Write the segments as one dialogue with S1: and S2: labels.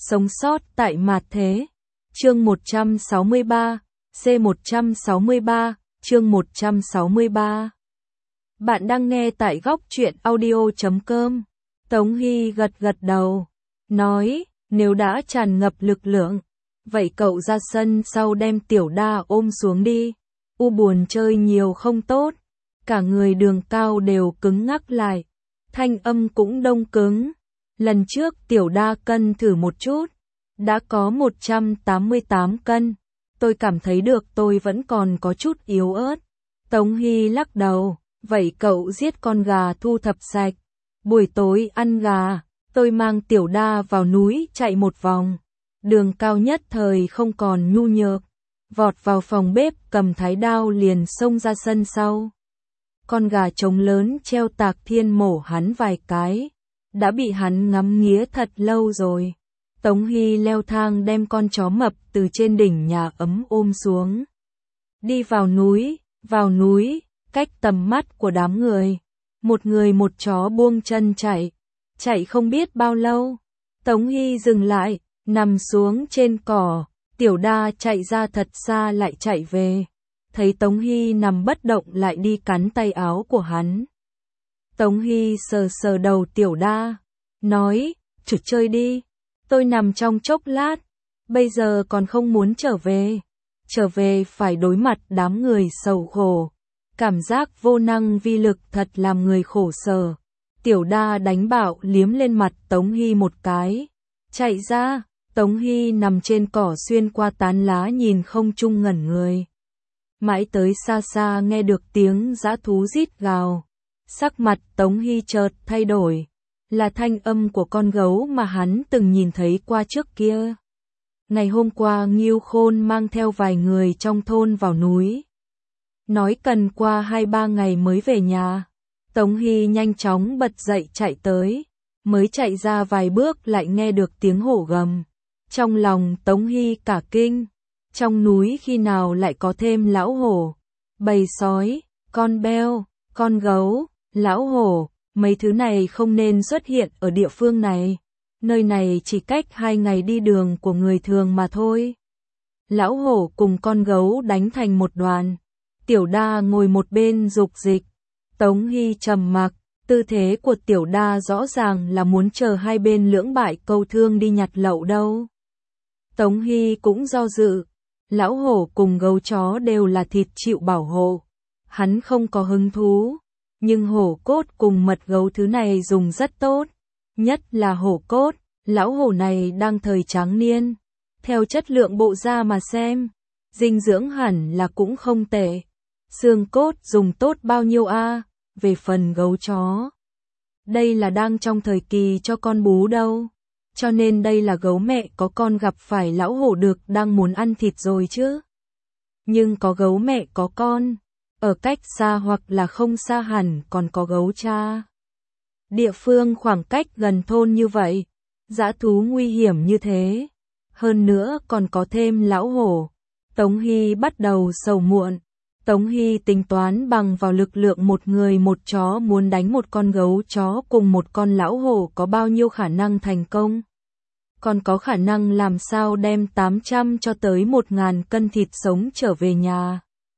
S1: Sống sót tại mạt thế. Chương 163, C163, chương 163. Bạn đang nghe tại góc truyện audio.com. Tống Hy gật gật đầu, nói, nếu đã tràn ngập lực lượng, vậy cậu ra sân sau đem Tiểu Đa ôm xuống đi. U buồn chơi nhiều không tốt, cả người Đường Cao đều cứng ngắc lại, thanh âm cũng đông cứng. Lần trước Tiểu Đa cân thử một chút, đã có 188 cân, tôi cảm thấy được tôi vẫn còn có chút yếu ớt. Tống Hy lắc đầu, vậy cậu giết con gà thu thập sạch, buổi tối ăn gà, tôi mang Tiểu Đa vào núi chạy một vòng. Đường Cao nhất thời không còn nhu nhược, vọt vào phòng bếp cầm thái đao liền xông ra sân sau. Con gà trống lớn treo Tạc Thiên mổ hắn vài cái, đã bị hắn ngắm nghía thật lâu rồi. Tống Hy leo thang đem con chó mập từ trên đỉnh nhà ấm ôm xuống. Đi vào núi, cách tầm mắt của đám người. Một người một chó buông chân chạy không biết bao lâu. Tống Hy dừng lại, nằm xuống trên cỏ, Tiểu Đa chạy ra thật xa lại chạy về. Thấy Tống Hy nằm bất động lại đi cắn tay áo của hắn. Tống Hy sờ sờ đầu Tiểu Đa, nói, "Chụp chơi đi, tôi nằm trong chốc lát, bây giờ còn không muốn trở về phải đối mặt đám người sầu khổ, cảm giác vô năng vi lực thật làm người khổ sở." Tiểu Đa đánh bạo liếm lên mặt Tống Hy một cái, chạy ra. Tống Hy nằm trên cỏ xuyên qua tán lá nhìn không trung ngẩn người. Mãi tới xa xa nghe được tiếng dã thú rít gào. Sắc mặt Tống Hy chợt thay đổi, là thanh âm của con gấu mà hắn từng nhìn thấy qua trước kia. Ngày hôm qua Ngưu Khôn mang theo vài người trong thôn vào núi, nói cần qua 2-3 ngày mới về nhà. Tống Hy nhanh chóng bật dậy chạy tới, mới chạy ra vài bước lại nghe được tiếng hổ gầm. Trong lòng Tống Hy cả kinh, trong núi khi nào lại có thêm lão hổ, bầy sói, con beo, con gấu, lão hổ, mấy thứ này không nên xuất hiện ở địa phương này. Nơi này chỉ cách 2 ngày đi đường của người thường mà thôi. Lão hổ cùng con gấu đánh thành một đoàn. Tiểu Đa ngồi một bên dục dịch. Tống Hy trầm mặc, tư thế của Tiểu Đa rõ ràng là muốn chờ hai bên lưỡng bại câu thương đi nhặt lậu đâu. Tống Hy cũng do dự. Lão hổ cùng gấu chó đều là thịt chịu bảo hộ, hắn không có hứng thú. Nhưng hổ cốt cùng mật gấu thứ này dùng rất tốt, nhất là hổ cốt. Lão hổ này đang thời tráng niên, theo chất lượng bộ da mà xem, dinh dưỡng hẳn là cũng không tệ. Xương cốt dùng tốt bao nhiêu a? Về phần gấu chó, đây là đang trong thời kỳ cho con bú đâu, cho nên đây là gấu mẹ có con gặp phải lão hổ được đang muốn ăn thịt rồi chứ. Nhưng có gấu mẹ có con, ở cách xa hoặc là không xa hẳn còn có gấu cha. Địa phương khoảng cách gần thôn như vậy, dã thú nguy hiểm như thế, hơn nữa còn có thêm lão hổ. Tống Hy bắt đầu sầu muộn. Tống Hy tính toán bằng vào lực lượng một người một chó muốn đánh một con gấu chó cùng một con lão hổ có bao nhiêu khả năng thành công. Còn có khả năng làm sao đem 800 cho tới 1.000 cân thịt sống trở về nhà.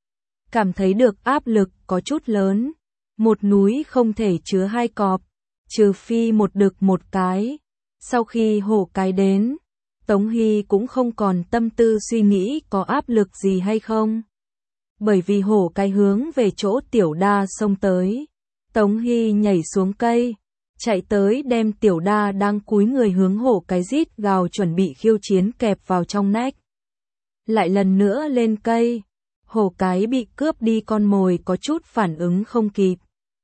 S1: Cảm thấy được áp lực có chút lớn. Một núi không thể chứa 2 cọp, trừ phi một đực một cái. Sau khi hổ cái đến, Tống Hy cũng không còn tâm tư suy nghĩ có áp lực gì hay không. Bởi vì hổ cái hướng về chỗ Tiểu Đa xông tới. Tống Hy nhảy xuống cây, chạy tới đem Tiểu Đa đang cúi người hướng hổ cái rít gào chuẩn bị khiêu chiến kẹp vào trong nách. Lại lần nữa lên cây, hổ cái bị cướp đi con mồi có chút phản ứng không kịp.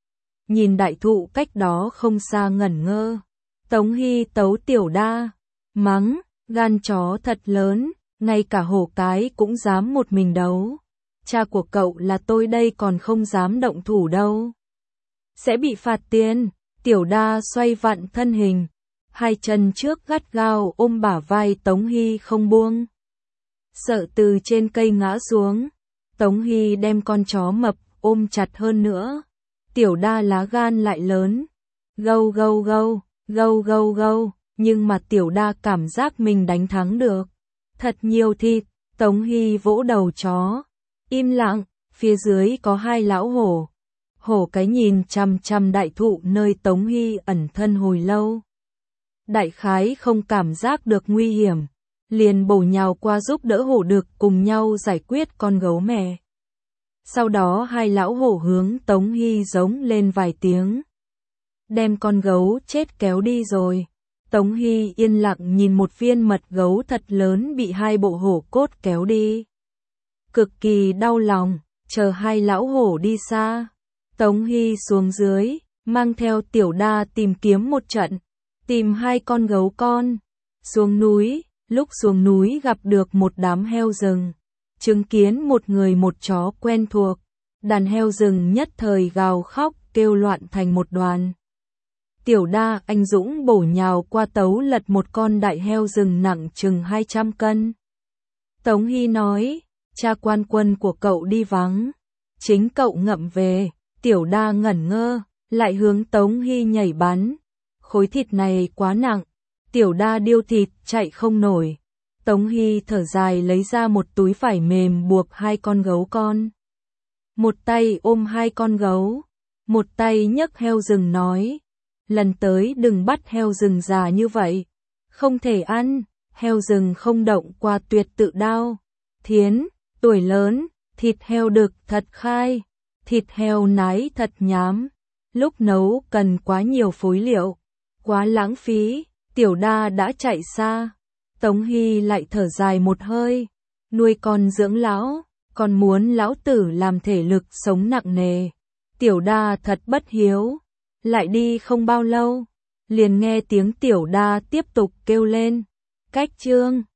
S1: Nhìn đại thụ cách đó không xa ngẩn ngơ. Tống Hy tấu Tiểu Đa, mắng, gan chó thật lớn, ngay cả hổ cái cũng dám một mình đấu. Cha của cậu là tôi đây còn không dám động thủ đâu. Sẽ bị phạt tiền. Tiểu Đa xoay vặn thân hình, hai chân trước gắt gao ôm bả vai Tống Hy không buông. Sợ từ trên cây ngã xuống, Tống Hy đem con chó mập ôm chặt hơn nữa. Tiểu Đa lá gan lại lớn. Gâu gâu gâu, gâu gâu gâu, nhưng mà Tiểu Đa cảm giác mình đánh thắng được. Thật nhiều thịt, Tống Hy vỗ đầu chó. Im lặng, phía dưới có hai lão hổ. Hổ cái nhìn chằm chằm đại thụ nơi Tống Hy ẩn thân hồi lâu. Đại khái không cảm giác được nguy hiểm, liền bổ nhào qua giúp đỡ hổ đực cùng nhau giải quyết con gấu mẹ. Sau đó hai lão hổ hướng Tống Hy giống lên vài tiếng. Đem con gấu chết kéo đi rồi. Tống Hy yên lặng nhìn một viên mật gấu thật lớn bị hai bộ hổ cốt kéo đi. Cực kỳ đau lòng, chờ hai lão hổ đi xa. Tống Hy xuống dưới, mang theo Tiểu Đa tìm kiếm một trận, tìm hai con gấu con. Xuống núi, lúc xuống núi gặp được một đám heo rừng, chứng kiến một người một chó quen thuộc, đàn heo rừng nhất thời gào khóc kêu loạn thành một đoàn. Tiểu Đa anh dũng bổ nhào qua tấu lật một con đại heo rừng nặng chừng 200 cân. Tống Hy nói, cha quan quân của cậu đi vắng, chính cậu ngậm về. Tiểu Đa ngẩn ngơ, lại hướng Tống Hy nhảy bắn. Khối thịt này quá nặng, Tiểu Đa điêu thịt chạy không nổi. Tống Hy thở dài lấy ra một túi vải mềm buộc hai con gấu con. Một tay ôm hai con gấu, một tay nhấc heo rừng nói, lần tới đừng bắt heo rừng già như vậy, không thể ăn. Heo rừng không động qua tuyệt tự đao. Thiến, tuổi lớn, thịt heo đực thật khai, thịt heo nái thật nhám, lúc nấu cần quá nhiều phối liệu, quá lãng phí. Tiểu Đa đã chạy xa. Tống Hy lại thở dài một hơi, nuôi con dưỡng lão, còn muốn lão tử làm thể lực sống nặng nề. Tiểu Đa thật bất hiếu. Lại đi không bao lâu, liền nghe tiếng Tiểu Đa tiếp tục kêu lên, cách chương.